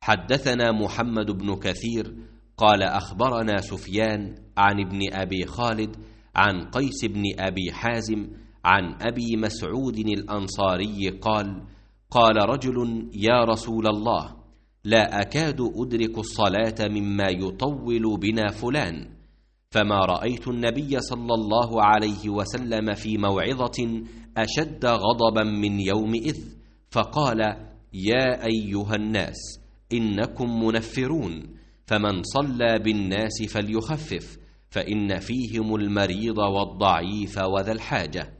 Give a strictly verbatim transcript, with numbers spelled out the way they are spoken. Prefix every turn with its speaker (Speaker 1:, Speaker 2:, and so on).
Speaker 1: حدثنا محمد بن كثير قال أخبرنا سفيان عن ابن أبي خالد عن قيس بن أبي حازم عن أبي مسعود الأنصاري قال قال رجل يا رسول الله لا أكاد أدرك الصلاة مما يطول بنا فلان، فما رأيت النبي صلى الله عليه وسلم في موعظة أشد غضبا من يومئذ، فقال يا أيها الناس إنكم منفرون، فمن صلى بالناس فليخفف، فإن فيهم المريض والضعيف وذا الحاجة.